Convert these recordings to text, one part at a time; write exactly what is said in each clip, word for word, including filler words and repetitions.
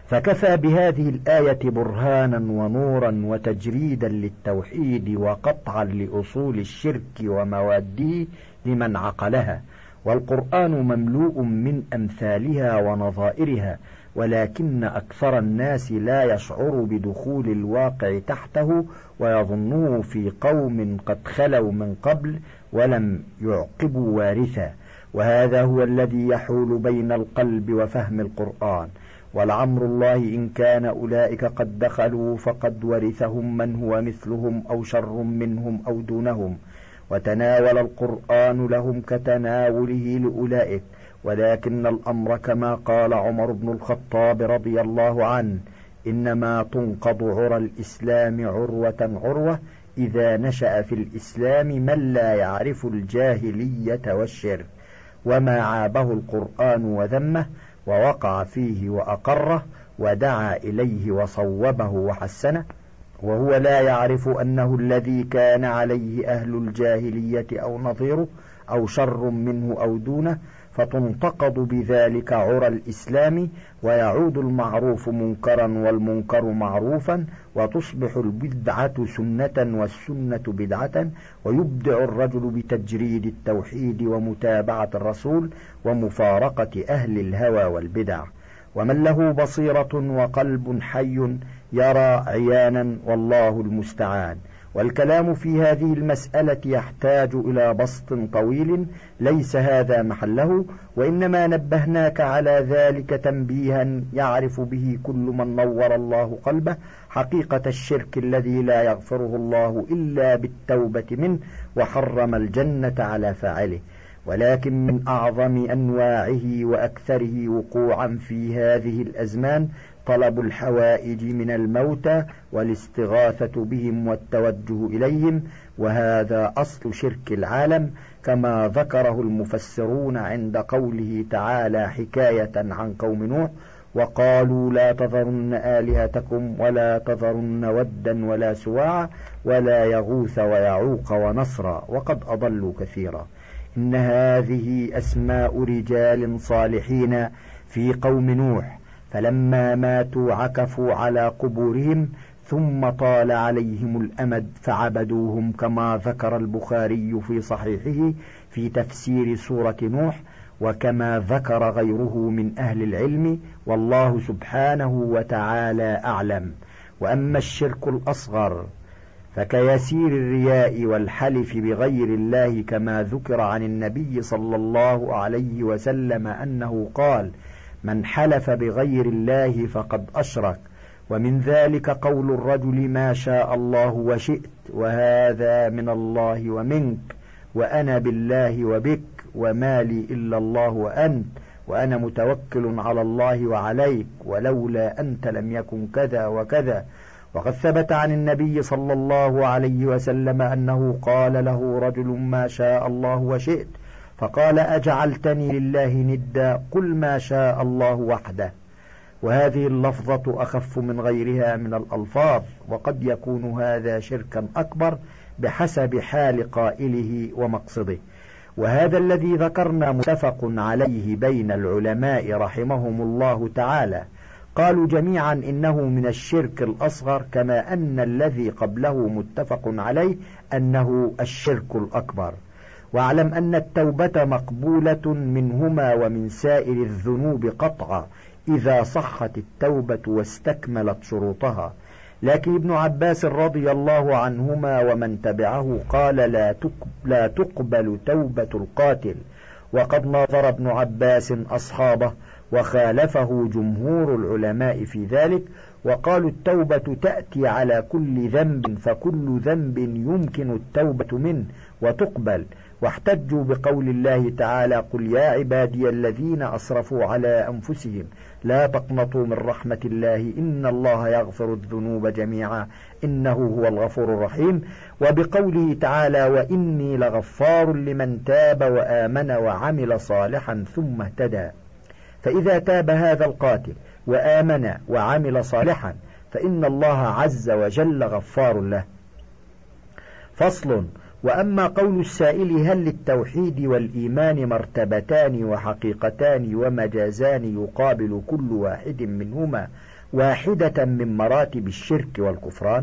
فكفى بهذه الآية برهانا ونورا وتجريدا للتوحيد وقطعا لأصول الشرك ومواده لمن عقلها. والقرآن مملوء من أمثالها ونظائرها، ولكن أكثر الناس لا يشعر بدخول الواقع تحته، ويظنه في قوم قد خلوا من قبل ولم يعقبوا وارثا. وهذا هو الذي يحول بين القلب وفهم القرآن. ولعمر الله إن كان أولئك قد دخلوا فقد ورثهم من هو مثلهم أو شر منهم أو دونهم، وتناول القرآن لهم كتناوله لأولئك. ولكن الأمر كما قال عمر بن الخطاب رضي الله عنه: إنما تنقض عرى الإسلام عروة عروة إذا نشأ في الإسلام من لا يعرف الجاهلية والشرك، وما عابه القرآن وذمه ووقع فيه وأقره ودعا إليه وصوبه وحسنه، وهو لا يعرف أنه الذي كان عليه أهل الجاهلية أو نظيره أو شر منه أو دونه، فتنتقض بذلك عرى الإسلام، ويعود المعروف منكرا والمنكر معروفا، وتصبح البدعة سنة والسنة بدعة، ويبدع الرجل بتجريد التوحيد ومتابعة الرسول ومفارقة أهل الهوى والبدع. ومن له بصيرة وقلب حي يرى عيانا، والله المستعان. والكلام في هذه المسألة يحتاج إلى بسط طويل، ليس هذا محله، وإنما نبهناك على ذلك تنبيها يعرف به كل من نور الله قلبه حقيقة الشرك الذي لا يغفره الله إلا بالتوبة منه، وحرم الجنة على فاعله. ولكن من أعظم أنواعه وأكثره وقوعا في هذه الأزمان طلب الحوائج من الموتى والاستغاثة بهم والتوجه إليهم، وهذا أصل شرك العالم، كما ذكره المفسرون عند قوله تعالى حكاية عن قوم نوح: وقالوا لا تذرن آلهتكم ولا تذرن ودا ولا سواعا ولا يغوث ويعوق ونصرا وقد أضلوا كثيرا. إن هذه أسماء رجال صالحين في قوم نوح، فلما ماتوا عكفوا على قبورهم، ثم طال عليهم الأمد فعبدوهم، كما ذكر البخاري في صحيحه في تفسير سورة نوح، وكما ذكر غيره من أهل العلم، والله سبحانه وتعالى أعلم. وأما الشرك الأصغر فكيسير الرياء والحلف بغير الله، كما ذكر عن النبي صلى الله عليه وسلم أنه قال: من حلف بغير الله فقد أشرك. ومن ذلك قول الرجل ما شاء الله وشئت، وهذا من الله ومنك، وأنا بالله وبك، وما لي إلا الله وأنت، وأنا متوكل على الله وعليك، ولولا أنت لم يكن كذا وكذا. وقد ثبت عن النبي صلى الله عليه وسلم أنه قال له رجل ما شاء الله وشئت، فقال: أجعلتني لله ندا؟ قل ما شاء الله وحده. وهذه اللفظة أخف من غيرها من الألفاظ، وقد يكون هذا شركا أكبر بحسب حال قائله ومقصده. وهذا الذي ذكرنا متفق عليه بين العلماء رحمهم الله تعالى، قالوا جميعا إنه من الشرك الأصغر، كما أن الذي قبله متفق عليه أنه الشرك الأكبر. واعلم أن التوبة مقبولة منهما ومن سائر الذنوب قطعا، إذا صحت التوبة واستكملت شروطها. لكن ابن عباس رضي الله عنهما ومن تبعه قال: لا تقبل توبة القاتل. وقد ناظر ابن عباس أصحابه وخالفه جمهور العلماء في ذلك، وقالوا التوبة تأتي على كل ذنب، فكل ذنب يمكن التوبة منه وتقبل. واحتجوا بقول الله تعالى: قل يا عبادي الذين أسرفوا على أنفسهم لا تقنطوا من رحمة الله إن الله يغفر الذنوب جميعا إنه هو الغفور الرحيم. وبقوله تعالى: وإني لغفار لمن تاب وآمن وعمل صالحا ثم اهتدى. فإذا تاب هذا القاتل وآمن وعمل صالحا فإن الله عز وجل غفار له. فصل: وأما قول السائل هل للتوحيد والإيمان مرتبتان وحقيقتان ومجازان يقابل كل واحد منهما واحدة من مراتب الشرك والكفران،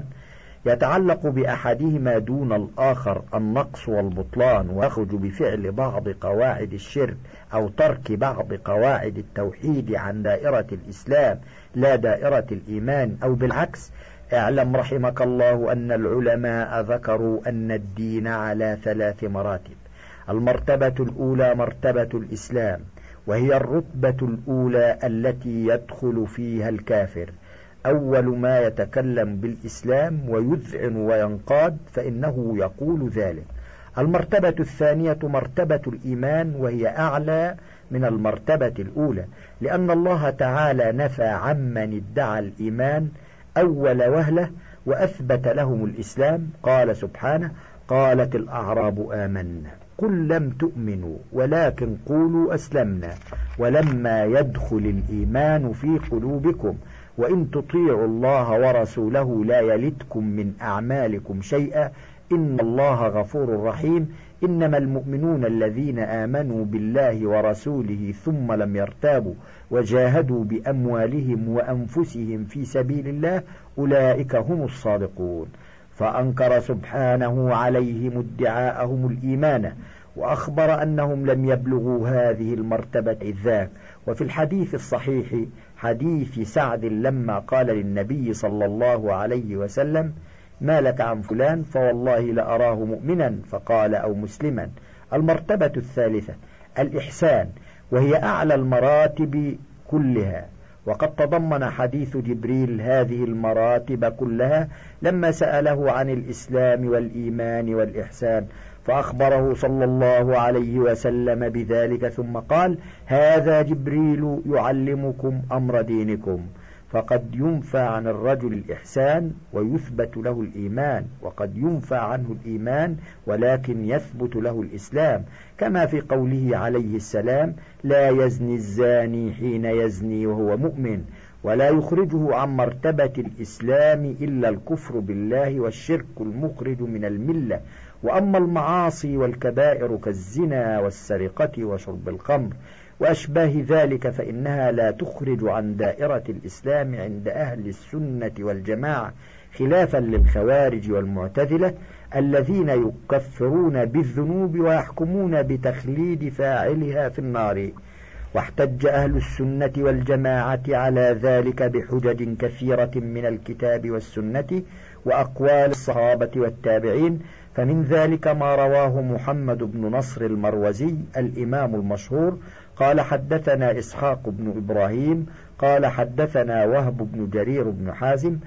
يتعلق بأحدهما دون الآخر النقص والبطلان، ويخرج بفعل بعض قواعد الشرك أو ترك بعض قواعد التوحيد عن دائرة الإسلام لا دائرة الإيمان، أو بالعكس. اعلم رحمك الله أن العلماء ذكروا أن الدين على ثلاث مراتب. المرتبة الأولى مرتبة الإسلام، وهي الرتبة الأولى التي يدخل فيها الكافر، أول ما يتكلم بالإسلام ويذعن وينقاد فإنه يقول ذلك. المرتبة الثانية مرتبة الإيمان، وهي أعلى من المرتبة الأولى، لأن الله تعالى نفى عمن ادعى الإيمان أول وهلة وأثبت لهم الإسلام. قال سبحانه: قالت الأعراب آمنا قل لم تؤمنوا ولكن قولوا أسلمنا ولما يدخل الإيمان في قلوبكم وإن تطيعوا الله ورسوله لا يلتكم من أعمالكم شيئا إن الله غفور رحيم. إنما المؤمنون الذين آمنوا بالله ورسوله ثم لم يرتابوا وجاهدوا بأموالهم وأنفسهم في سبيل الله أولئك هم الصادقون. فأنكر سبحانه عليهم ادعاءهم الإيمان، وأخبر أنهم لم يبلغوا هذه المرتبة إذ ذاك. وفي الحديث الصحيح حديث سعد لما قال للنبي صلى الله عليه وسلم: ما لك عن فلان؟ فوالله لأراه مؤمنا، فقال: أو مسلما. المرتبة الثالثة الإحسان، وهي أعلى المراتب كلها، وقد تضمن حديث جبريل هذه المراتب كلها لما سأله عن الإسلام والإيمان والإحسان، فأخبره صلى الله عليه وسلم بذلك ثم قال: هذا جبريل يعلمكم أمر دينكم. فقد ينفى عن الرجل الإحسان ويثبت له الإيمان، وقد ينفى عنه الإيمان ولكن يثبت له الإسلام، كما في قوله عليه السلام: لا يزني الزاني حين يزني وهو مؤمن، ولا يخرجه عن مرتبة الإسلام إلا الكفر بالله والشرك المخرج من الملة. وأما المعاصي والكبائر كالزنا والسرقة وشرب الخمر وأشباه ذلك فإنها لا تخرج عن دائرة الإسلام عند أهل السنة والجماعة، خلافا للخوارج والمعتزلة الذين يكفرون بالذنوب ويحكمون بتخليد فاعلها في النار. واحتج أهل السنة والجماعة على ذلك بحجج كثيرة من الكتاب والسنة وأقوال الصحابة والتابعين، فمن ذلك ما رواه محمد بن نصر المروزي الإمام المشهور قال: حدثنا إسحاق بن إبراهيم قال حدثنا وهب بن جرير بن حازم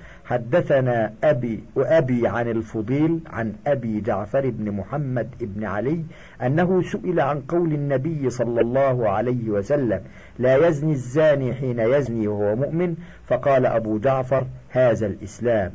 حدثنا أبي وأبي عن الفضيل عن أبي جعفر بن محمد بن علي أنه سئل عن قول النبي صلى الله عليه وسلم: لا يزني الزاني حين يزني وهو مؤمن، فقال أبو جعفر: هذا الإسلام.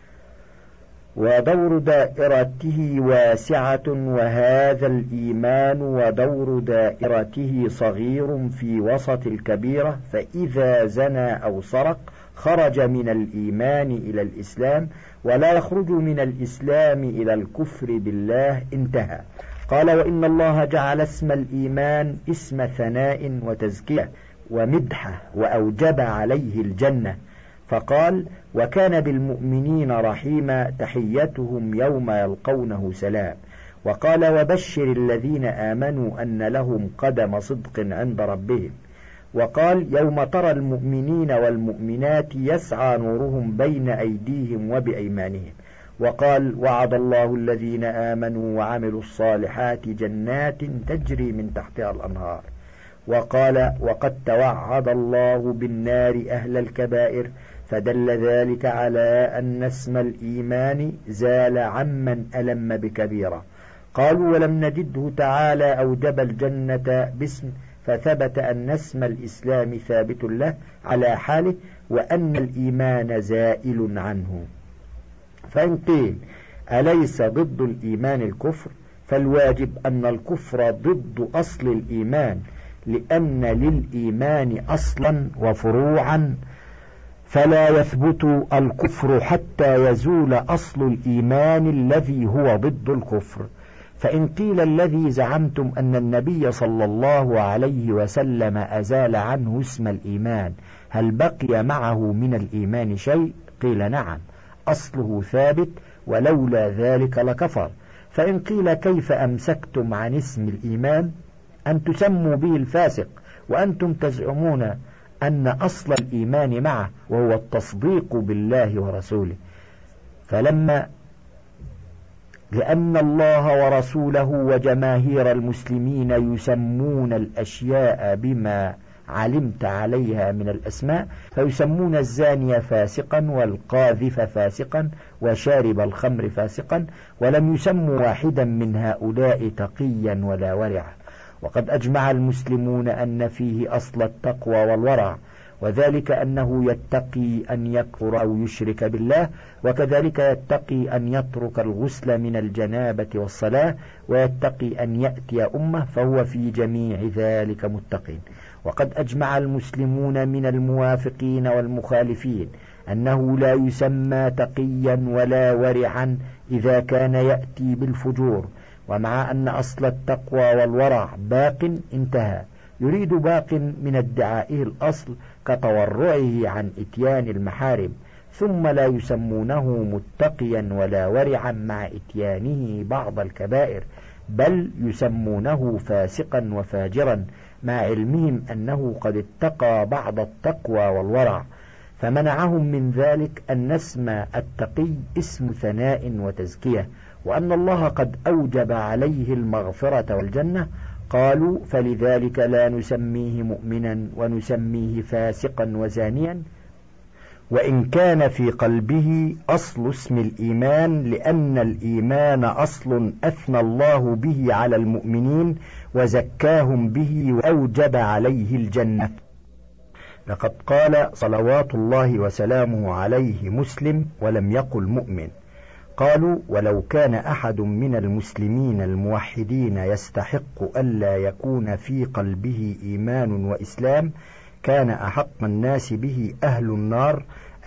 ودور دائرته واسعة، وهذا الإيمان ودور دائرته صغير في وسط الكبيرة، فإذا زنى أو سرق خرج من الإيمان إلى الإسلام، ولا يخرج من الإسلام إلى الكفر بالله، انتهى. قال: وإن الله جعل اسم الإيمان اسم ثناء وتزكية ومدحة، وأوجب عليه الجنة، فقال: وكان بالمؤمنين رحيما تحيتهم يوم يلقونه سلام. وقال: وبشر الذين آمنوا أن لهم قدم صدق عند ربهم. وقال: يوم ترى المؤمنين والمؤمنات يسعى نورهم بين أيديهم وبأيمانهم. وقال: وعد الله الذين آمنوا وعملوا الصالحات جنات تجري من تحتها الأنهار. وقال: وقد توعد الله بالنار أهل الكبائر، فدل ذلك على أن اسم الإيمان زال عمن ألم بكبيرة. قالوا: ولم نجده تعالى أوجب الجنة باسم، فثبت أن اسم الإسلام ثابت له على حاله، وأن الإيمان زائل عنه. فإن قيل: أليس ضد الإيمان الكفر؟ فالواجب أن الكفر ضد أصل الإيمان، لأن للإيمان أصلا وفروعا، فلا يثبت الكفر حتى يزول أصل الإيمان الذي هو ضد الكفر. فإن قيل الذي زعمتم أن النبي صلى الله عليه وسلم أزال عنه اسم الإيمان هل بقي معه من الإيمان شيء؟ قيل نعم، أصله ثابت ولولا ذلك لكفر. فإن قيل كيف أمسكتم عن اسم الإيمان أن تسموا به الفاسق وأنتم تزعمون أن أصل الإيمان معه وهو التصديق بالله ورسوله؟ فلما لأن الله ورسوله وجماهير المسلمين يسمون الأشياء بما علمت عليها من الأسماء، فيسمون الزاني فاسقا والقاذف فاسقا وشارب الخمر فاسقا، ولم يسموا واحدا من هؤلاء تقيا ولا ورعا. وقد أجمع المسلمون أن فيه أصل التقوى والورع، وذلك أنه يتقي أن يكفر أو يشرك بالله، وكذلك يتقي أن يترك الغسل من الجنابة والصلاة، ويتقي أن يأتي أمه، فهو في جميع ذلك متقين. وقد أجمع المسلمون من الموافقين والمخالفين أنه لا يسمى تقيا ولا ورعا إذا كان يأتي بالفجور، ومع أن أصل التقوى والورع باق انتهى، يريد باق من ادعائه الأصل كتورعه عن إتيان المحارم، ثم لا يسمونه متقيا ولا ورعا مع إتيانه بعض الكبائر، بل يسمونه فاسقا وفاجرا مع علمهم أنه قد اتقى بعض التقوى والورع. فمنعهم من ذلك أن نسمى التقي اسم ثناء وتزكية، وأن الله قد أوجب عليه المغفرة والجنة. قالوا فلذلك لا نسميه مؤمنا ونسميه فاسقا وزانيا وإن كان في قلبه أصل اسم الإيمان، لأن الإيمان أصل أثنى الله به على المؤمنين وزكاهم به وأوجب عليه الجنة. لقد قال صلوات الله وسلامه عليه مسلم ولم يقل مؤمن. قالوا ولو كان أحد من المسلمين الموحدين يستحق ألا يكون في قلبه إيمان وإسلام كان أحق الناس به أهل النار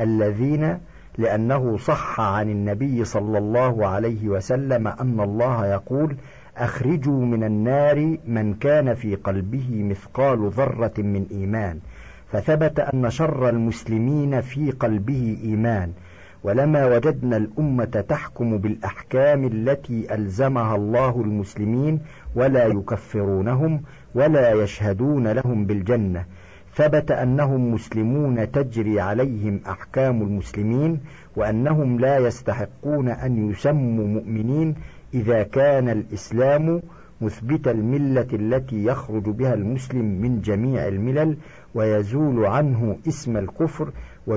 الذين، لأنه صح عن النبي صلى الله عليه وسلم أن الله يقول أخرجوا من النار من كان في قلبه مثقال ذرة من إيمان، فثبت أن شر المسلمين في قلبه إيمان. ولما وجدنا الأمة تحكم بالأحكام التي ألزمها الله المسلمين ولا يكفرونهم ولا يشهدون لهم بالجنة، ثبت أنهم مسلمون تجري عليهم أحكام المسلمين، وأنهم لا يستحقون أن يسموا مؤمنين إذا كان الإسلام مثبت الملة التي يخرج بها المسلم من جميع الملل ويزول عنه اسم الكفر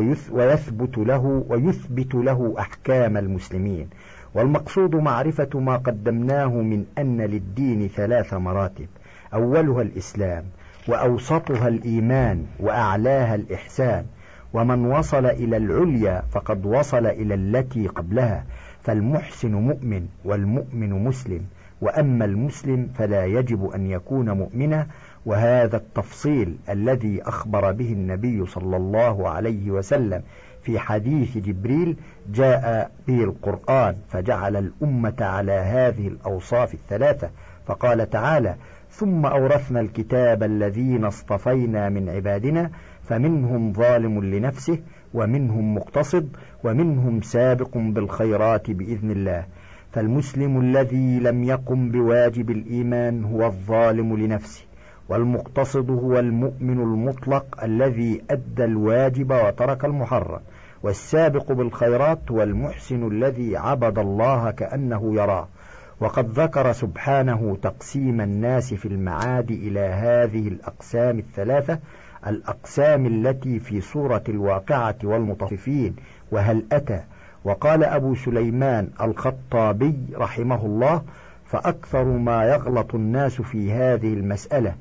ويثبت له ويثبت له أحكام المسلمين. والمقصود معرفة ما قدمناه من أن للدين ثلاث مراتب: أولها الإسلام، وأوسطها الإيمان، وأعلاها الإحسان. ومن وصل إلى العليا فقد وصل إلى التي قبلها، فالمحسن مؤمن والمؤمن مسلم، وأما المسلم فلا يجب أن يكون مؤمنا. وهذا التفصيل الذي أخبر به النبي صلى الله عليه وسلم في حديث جبريل جاء به القرآن، فجعل الأمة على هذه الأوصاف الثلاثة، فقال تعالى: ثم أورثنا الكتاب الذين اصطفينا من عبادنا فمنهم ظالم لنفسه ومنهم مقتصد ومنهم سابق بالخيرات بإذن الله. فالمسلم الذي لم يقم بواجب الإيمان هو الظالم لنفسه، والمقتصد هو المؤمن المطلق الذي أدى الواجب وترك المحرم، والسابق بالخيرات هو المحسن الذي عبد الله كأنه يراه. وقد ذكر سبحانه تقسيم الناس في المعاد إلى هذه الأقسام الثلاثة، الأقسام التي في سورة الواقعة والمطففين وهل أتى. وقال أبو سليمان الخطابي رحمه الله: فأكثر ما يغلط الناس في هذه المسألة.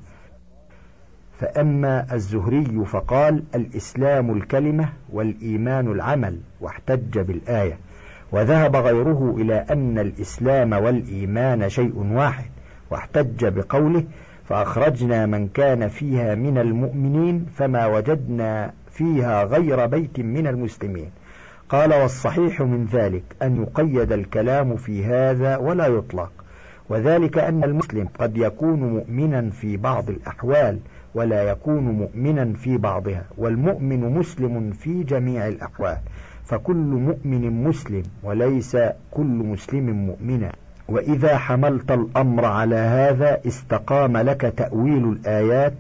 فأما الزهري فقال: الإسلام الكلمة والإيمان العمل، واحتج بالآية. وذهب غيره إلى أن الإسلام والإيمان شيء واحد، واحتج بقوله: فأخرجنا من كان فيها من المؤمنين فما وجدنا فيها غير بيت من المسلمين. قال: والصحيح من ذلك أن يقيد الكلام في هذا ولا يطلق، وذلك أن المسلم قد يكون مؤمنا في بعض الأحوال ولا يكون مؤمنا في بعضها، والمؤمن مسلم في جميع الأحوال، فكل مؤمن مسلم وليس كل مسلم مؤمنا. وإذا حملت الأمر على هذا استقام لك تأويل الآيات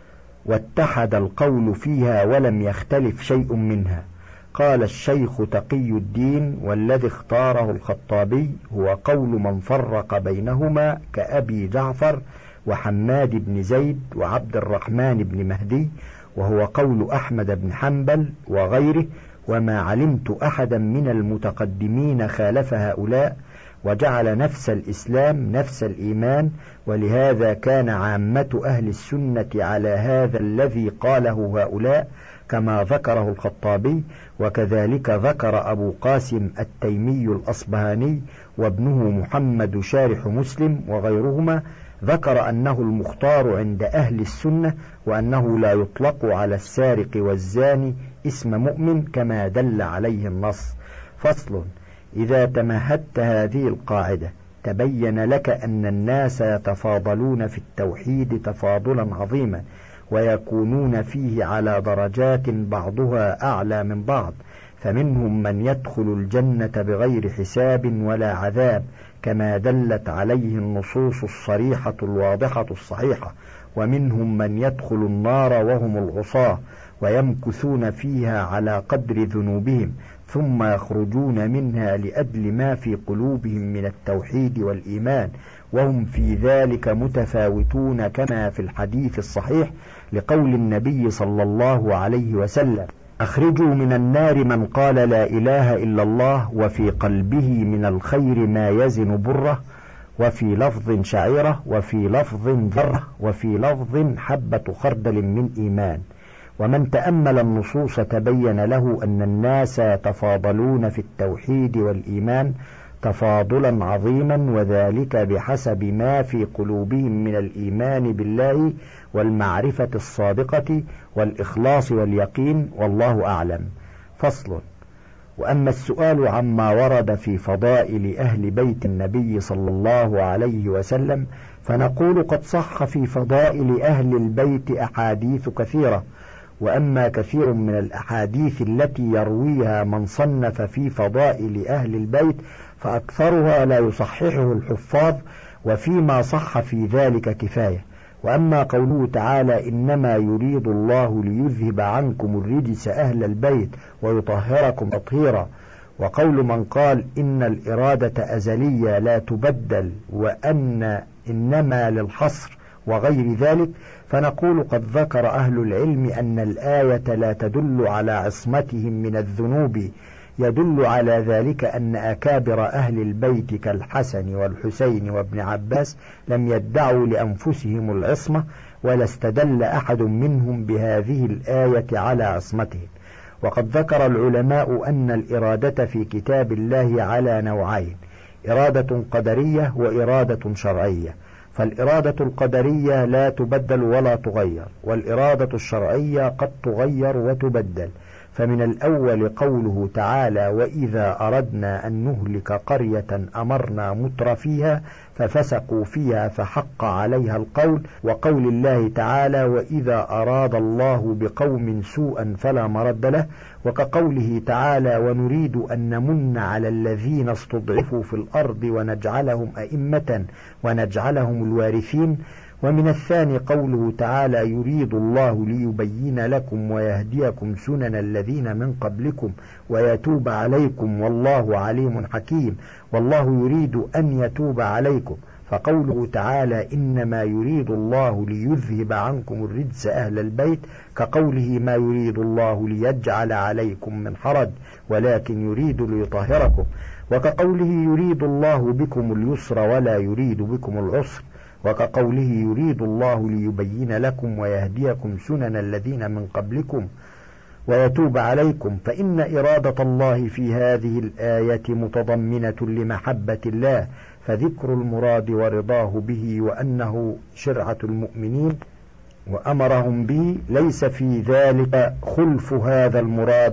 واتحد القول فيها ولم يختلف شيء منها. قال الشيخ تقي الدين: والذي اختاره الخطابي هو قول من فرق بينهما كأبي جعفر وحماد بن زيد وعبد الرحمن بن مهدي، وهو قول أحمد بن حنبل وغيره، وما علمت أحدا من المتقدمين خالف هؤلاء، وجعل نفس الإسلام نفس الإيمان، ولهذا كان عامة أهل السنة على هذا الذي قاله هؤلاء كما ذكره الخطابي، وكذلك ذكر أبو قاسم التيمي الأصبهاني وابنه محمد شارح مسلم وغيرهما، ذكر أنه المختار عند أهل السنة، وأنه لا يطلق على السارق والزاني اسم مؤمن كما دل عليه النص. فصل: إذا تمهدت هذه القاعدة تبين لك أن الناس يتفاضلون في التوحيد تفاضلا عظيما، ويكونون فيه على درجات بعضها أعلى من بعض، فمنهم من يدخل الجنة بغير حساب ولا عذاب كما دلت عليه النصوص الصريحة الواضحة الصحيحة، ومنهم من يدخل النار وهم العصاة ويمكثون فيها على قدر ذنوبهم، ثم يخرجون منها لأجل ما في قلوبهم من التوحيد والإيمان، وهم في ذلك متفاوتون كما في الحديث الصحيح لقول النبي صلى الله عليه وسلم: أخرجوا من النار من قال لا إله إلا الله وفي قلبه من الخير ما يزن بره، وفي لفظ شعيرة، وفي لفظ ذرة، وفي لفظ حبة خردل من إيمان. ومن تأمل النصوص تبين له أن الناس يتفاضلون في التوحيد والإيمان تفاضلا عظيما، وذلك بحسب ما في قلوبهم من الإيمان بالله والمعرفة الصادقة والإخلاص واليقين، والله أعلم. فصل: وأما السؤال عما ورد في فضائل أهل بيت النبي صلى الله عليه وسلم فنقول قد صح في فضائل أهل البيت أحاديث كثيرة، وأما كثير من الأحاديث التي يرويها من صنف في فضائل أهل البيت فأكثرها لا يصححه الحفاظ، وفيما صح في ذلك كفاية. وأما قوله تعالى: إنما يريد الله ليذهب عنكم الرجس أهل البيت ويطهركم تطهيرا، وقول من قال إن الإرادة أزلية لا تبدل وأن إنما للحصر وغير ذلك، فنقول قد ذكر أهل العلم أن الآية لا تدل على عصمتهم من الذنوب، يدل على ذلك أن أكابر أهل البيت كالحسن والحسين وابن عباس لم يدعوا لأنفسهم العصمة، ولا استدل أحد منهم بهذه الآية على عصمتهم. وقد ذكر العلماء أن الإرادة في كتاب الله على نوعين: إرادة قدرية وإرادة شرعية، فالإرادة القدرية لا تبدل ولا تغير، والإرادة الشرعية قد تغير وتبدل. فمن الأول قوله تعالى: وإذا أردنا أن نهلك قرية أمرنا متر فيها ففسقوا فيها فحق عليها القول، وقول الله تعالى: وإذا أراد الله بقوم سوءا فلا مرد له، وكقوله تعالى: ونريد أن نمن على الذين استضعفوا في الأرض ونجعلهم أئمة ونجعلهم الوارثين. ومن الثاني قوله تعالى: يريد الله ليبين لكم ويهديكم سنن الذين من قبلكم ويتوب عليكم والله عليم حكيم، والله يريد أن يتوب عليكم. فقوله تعالى: إنما يريد الله ليذهب عنكم الرجس أهل البيت، كقوله: ما يريد الله ليجعل عليكم من حرج ولكن يريد ليطهركم، وكقوله: يريد الله بكم اليسر ولا يريد بكم العسر، وكقوله: يريد الله ليبين لكم ويهديكم سنن الذين من قبلكم ويتوب عليكم. فإن إرادة الله في هذه الآية متضمنة لمحبة الله، فذكر المراد ورضاه به وأنه شرعة المؤمنين وأمرهم به ليس في ذلك خلف هذا المراد،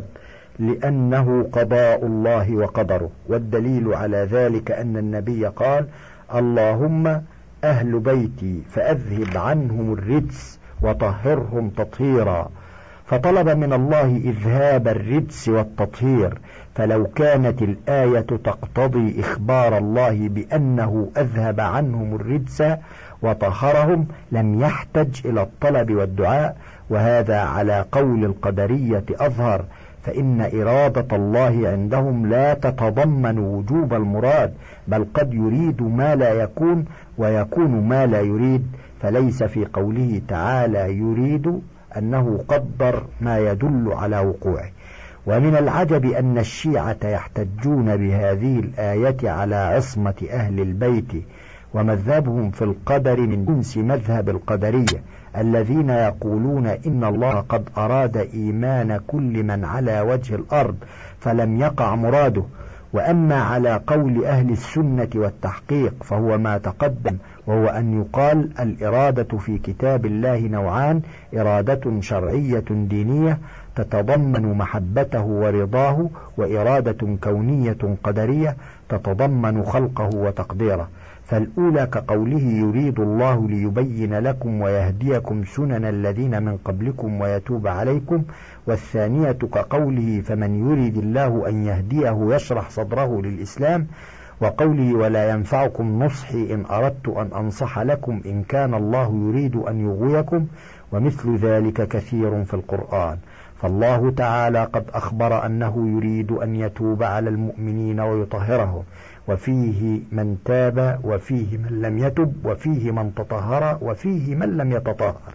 لأنه قضاء الله وقدره. والدليل على ذلك أن النبي قال: اللهم أهل بيتي فأذهب عنهم الرجس وطهرهم تطهيرا، فطلب من الله إذهاب الرجس والتطهير. فلو كانت الآية تقتضي إخبار الله بأنه أذهب عنهم الرجس وطهرهم لم يحتج إلى الطلب والدعاء، وهذا على قول القدرية أظهر، فإن إرادة الله عندهم لا تتضمن وجوب المراد، بل قد يريد ما لا يكون ويكون ما لا يريد، فليس في قوله تعالى يريد أنه قدر ما يدل على وقوعه. ومن العجب أن الشيعة يحتجون بهذه الآية على عصمة أهل البيت، ومذهبهم في القدر من جنس مذهب القدرية الذين يقولون إن الله قد أراد إيمان كل من على وجه الأرض فلم يقع مراده. وأما على قول أهل السنة والتحقيق فهو ما تقدم، وهو أن يقال الإرادة في كتاب الله نوعان: إرادة شرعية دينية تتضمن محبته ورضاه، وإرادة كونية قدرية تتضمن خلقه وتقديره. فالأولى كقوله يريد الله ليبين لكم ويهديكم سنن الذين من قبلكم ويتوب عليكم، والثانية كقوله فمن يريد الله أن يهديه يشرح صدره للإسلام، وقوله ولا ينفعكم نصحي إن أردت أن أنصح لكم إن كان الله يريد أن يغويكم، ومثل ذلك كثير في القرآن. فالله تعالى قد أخبر أنه يريد أن يتوب على المؤمنين ويطهرهم، وفيه من تاب وفيه من لم يتب وفيه من تطهر وفيه من لم يتطهر.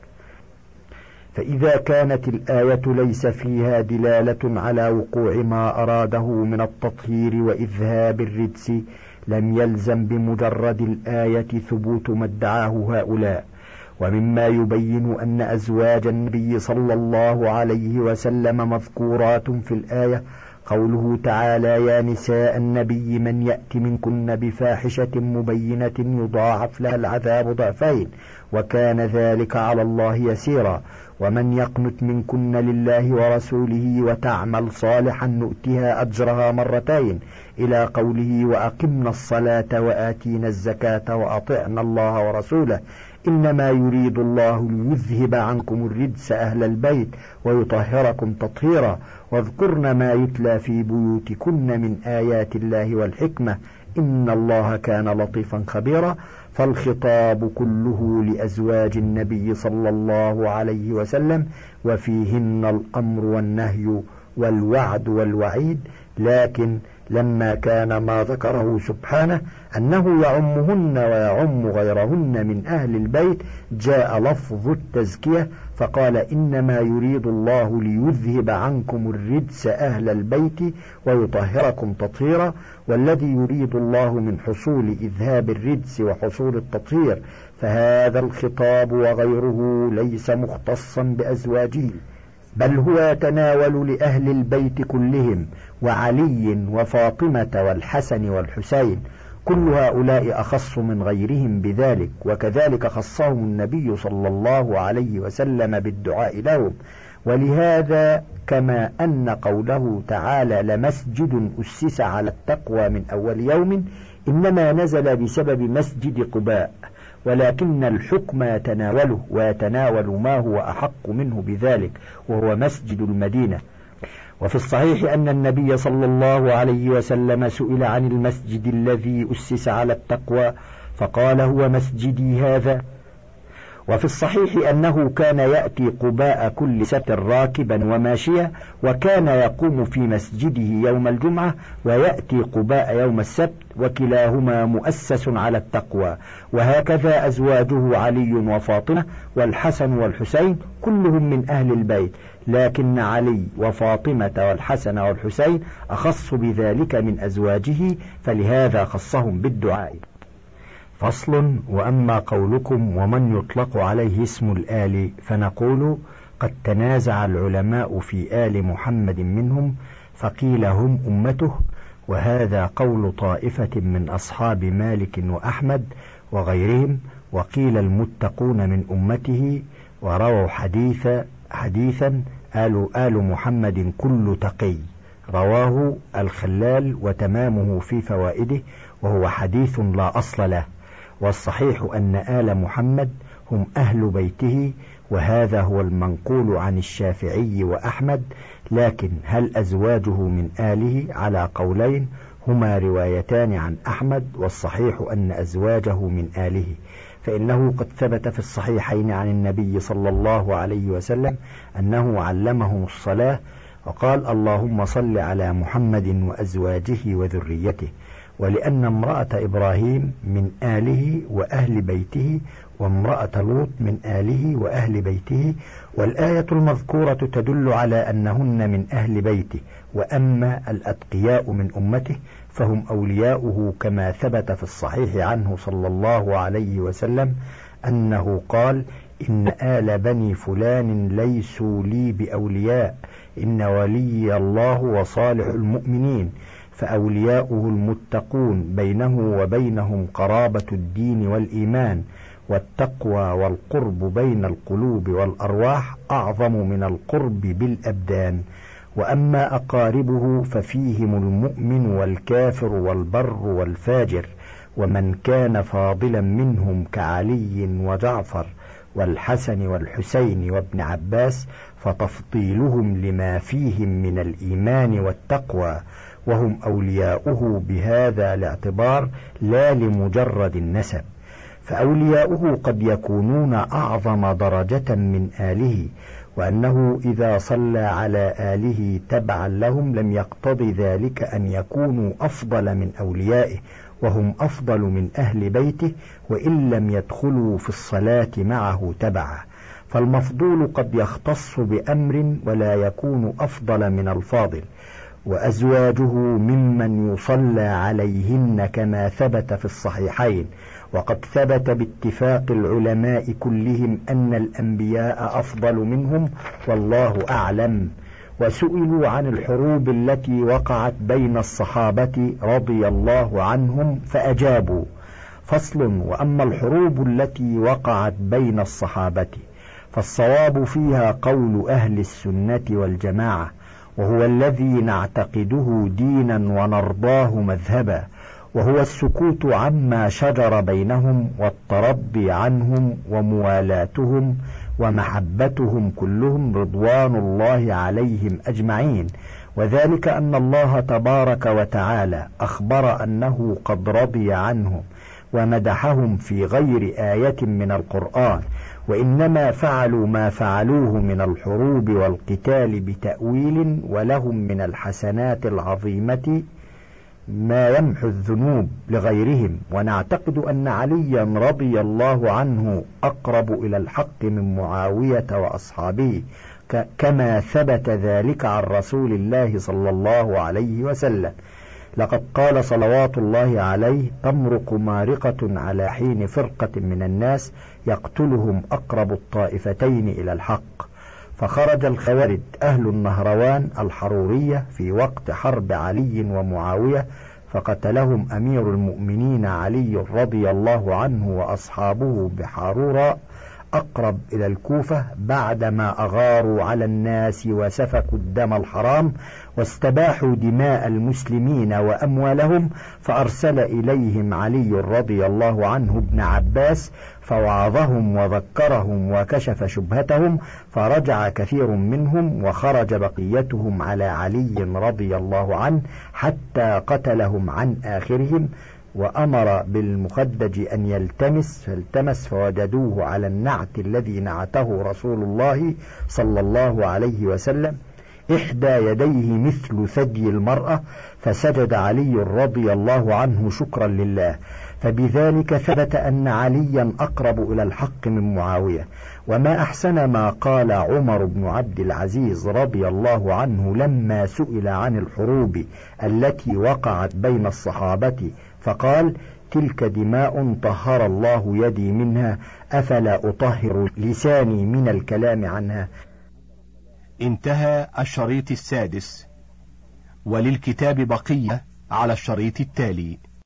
فإذا كانت الآية ليس فيها دلالة على وقوع ما أراده من التطهير وإذهاب الرجس لم يلزم بمجرد الآية ثبوت ما ادعاه هؤلاء. ومما يبين أن أزواج النبي صلى الله عليه وسلم مذكورات في الآية قوله تعالى يا نساء النبي من يأت منكن بفاحشة مبينة يضاعف لها العذاب ضعفين وكان ذلك على الله يسيرا، ومن يقنت منكن لله ورسوله وتعمل صالحا نؤتها أجرها مرتين، إلى قوله وأقمنا الصلاة وآتينا الزكاة وأطعنا الله ورسوله إنما يريد الله ليذهب عنكم الرجس أهل البيت ويطهركم تطهيرا، واذكرن ما يتلى في بيوتكن من آيات الله والحكمة إن الله كان لطيفا خبيرا. فالخطاب كله لأزواج النبي صلى الله عليه وسلم، وفيهن الأمر والنهي والوعد والوعيد، لكن لما كان ما ذكره سبحانه أنه يعمهن ويعم غيرهن من أهل البيت جاء لفظ التزكية فقال إنما يريد الله ليذهب عنكم الرجس أهل البيت ويطهركم تطهيرا، والذي يريد الله من حصول إذهاب الرجس وحصول التطهير، فهذا الخطاب وغيره ليس مختصا بأزواجه، بل هو يتناول لأهل البيت كلهم، وعلي وفاطمة والحسن والحسين، كل هؤلاء أخص من غيرهم بذلك، وكذلك خصهم النبي صلى الله عليه وسلم بالدعاء لهم. ولهذا كما أن قوله تعالى لمسجد أسس على التقوى من أول يوم إنما نزل بسبب مسجد قباء، ولكن الحكم يتناوله ويتناول ما هو أحق منه بذلك وهو مسجد المدينة. وفي الصحيح أن النبي صلى الله عليه وسلم سئل عن المسجد الذي أسس على التقوى فقال هو مسجدي هذا. وفي الصحيح أنه كان يأتي قباء كل سبت راكبا وماشيا، وكان يقوم في مسجده يوم الجمعة ويأتي قباء يوم السبت، وكلاهما مؤسس على التقوى. وهكذا أزواجه علي وفاطمة والحسن والحسين كلهم من أهل البيت، لكن علي وفاطمة والحسن والحسين أخص بذلك من أزواجه، فلهذا خصهم بالدعاء. فصل. وأما قولكم ومن يطلق عليه اسم الآل فنقول قد تنازع العلماء في آل محمد منهم، فقيل هم أمته، وهذا قول طائفة من أصحاب مالك وأحمد وغيرهم، وقيل المتقون من أمته، ورووا حديث حديثا آل آل محمد كل تقي، رواه الخلال وتمامه في فوائده، وهو حديث لا أصل له. والصحيح أن آل محمد هم أهل بيته، وهذا هو المنقول عن الشافعي وأحمد. لكن هل أزواجه من آله؟ على قولين، هما روايتان عن أحمد، والصحيح أن أزواجه من آله، فإنه قد ثبت في الصحيحين عن النبي صلى الله عليه وسلم أنه علمهم الصلاة وقال: اللهم صل على محمد وأزواجه وذريته. ولأن امرأة إبراهيم من آله وأهل بيته، وامرأة لوط من آله وأهل بيته، والآية المذكورة تدل على أنهن من أهل بيته. وأما الأتقياء من أمته فهم أولياؤه، كما ثبت في الصحيح عنه صلى الله عليه وسلم أنه قال: إن آل بني فلان ليسوا لي بأولياء، إن ولي الله وصالح المؤمنين، فأولياؤه المتقون، بينه وبينهم قرابة الدين والإيمان، والتقوى والقرب بين القلوب والأرواح أعظم من القرب بالأبدان. وأما أقاربه ففيهم المؤمن والكافر والبر والفاجر، ومن كان فاضلا منهم كعلي وجعفر والحسن والحسين وابن عباس، فتفضيلهم لما فيهم من الإيمان والتقوى، وهم أولياؤه بهذا الاعتبار لا لمجرد النسب. فأولياؤه قد يكونون أعظم درجة من آله، وأنه إذا صلى على آله تبعا لهم لم يقتض ذلك أن يكونوا أفضل من أوليائه، وهم أفضل من أهل بيته وإن لم يدخلوا في الصلاة معه تبعا. فالمفضول قد يختص بأمر ولا يكون أفضل من الفاضل. وأزواجه ممن يصلى عليهن كما ثبت في الصحيحين، وقد ثبت باتفاق العلماء كلهم أن الأنبياء أفضل منهم، والله أعلم. وسئلوا عن الحروب التي وقعت بين الصحابة رضي الله عنهم فأجابوا: فصل: وأما الحروب التي وقعت بين الصحابة فالصواب فيها قول أهل السنة والجماعة، وهو الذي نعتقده دينا ونرضاه مذهبا، وهو السكوت عما شجر بينهم، والترضي عنهم، وموالاتهم ومحبتهم كلهم رضوان الله عليهم أجمعين. وذلك أن الله تبارك وتعالى أخبر أنه قد رضي عنهم ومدحهم في غير آية من القرآن، وإنما فعلوا ما فعلوه من الحروب والقتال بتأويل، ولهم من الحسنات العظيمة ما يمحو الذنوب لغيرهم. ونعتقد أن عليا رضي الله عنه أقرب إلى الحق من معاوية وأصحابه، كما ثبت ذلك عن رسول الله صلى الله عليه وسلم. لقد قال صلوات الله عليه: تمرق مارقة على حين فرقة من الناس يقتلهم أقرب الطائفتين إلى الحق. فخرج الخوارج أهل النهروان الحرورية في وقت حرب علي ومعاوية، فقتلهم أمير المؤمنين علي رضي الله عنه وأصحابه بحارورة أقرب إلى الكوفة، بعدما أغاروا على الناس وسفكوا الدم الحرام واستباحوا دماء المسلمين وأموالهم، فأرسل إليهم علي رضي الله عنه ابن عباس فوعظهم وذكرهم وكشف شبهتهم، فرجع كثير منهم وخرج بقيتهم على علي رضي الله عنه حتى قتلهم عن آخرهم. وأمر بالمخدج أن يلتمس، فالتمس فوجدوه على النعت الذي نعته رسول الله صلى الله عليه وسلم، إحدى يديه مثل ثدي المرأة، فسجد علي رضي الله عنه شكرا لله. فبذلك ثبت أن عليا أقرب إلى الحق من معاوية. وما أحسن ما قال عمر بن عبد العزيز رضي الله عنه لما سئل عن الحروب التي وقعت بين الصحابة، فقال: تلك دماء طهر الله يدي منها، أفلا أطهر لساني من الكلام عنها. انتهى الشريط السادس، وللكتاب بقية على الشريط التالي.